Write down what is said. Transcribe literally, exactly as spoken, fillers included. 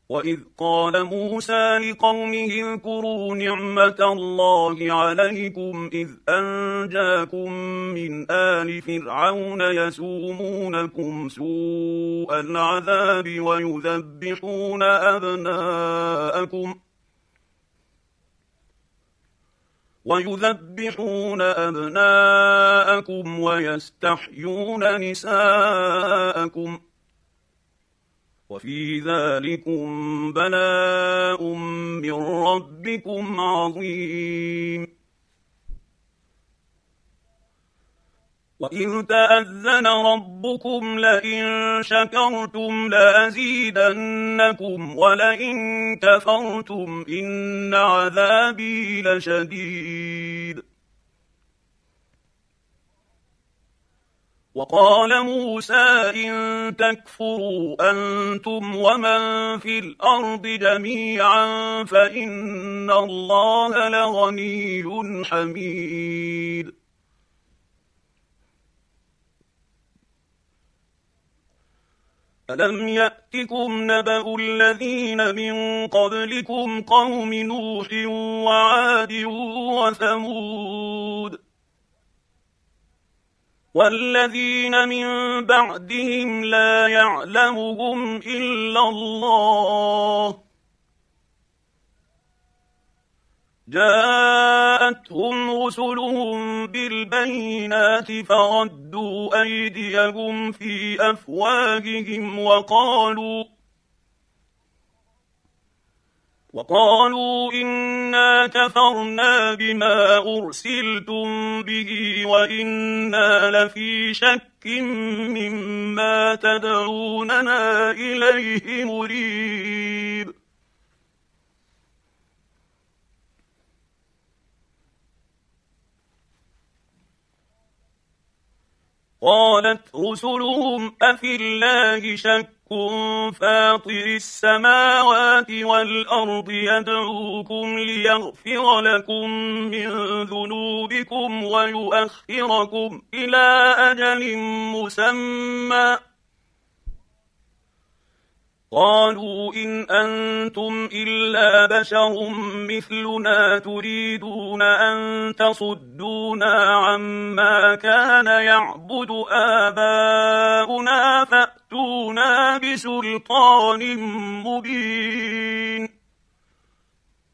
وإذ قال موسى لقومه اذكروا نعمة الله عليكم إذ أنجاكم من آل فرعون يسومونكم سوء العذاب ويذبحون أبناءكم ويذبحون أبناءكم ويستحيون نساءكم وفي ذلكم بلاء من ربكم عظيم. وإذ تأذن ربكم لئن شكرتم لأزيدنكم ولئن كفرتم إن عذابي لشديد. وقال موسى إن تكفروا أنتم ومن في الأرض جميعا فإن الله لغني حميد. ألم يأتكم نبأ الذين من قبلكم قوم نوح وعاد وثمود والذين من بعدهم لا يعلمهم إلا الله جاءتهم رسلهم بالبينات فردوا أيديهم في أفواههم وقالوا وقالوا إنا كفرنا بما أرسلتم به وإنا لفي شك مما تدعوننا إليه مريب. قالت رسلهم أفي الله شك فاطر السماوات والأرض يدعوكم ليغفر لكم من ذنوبكم ويؤخركم إلى أجل مسمى قالوا إن أنتم إلا بشر مثلنا تريدون أن تصدونا عما كان يعبد آباؤنا فأتونا بسلطان مبين.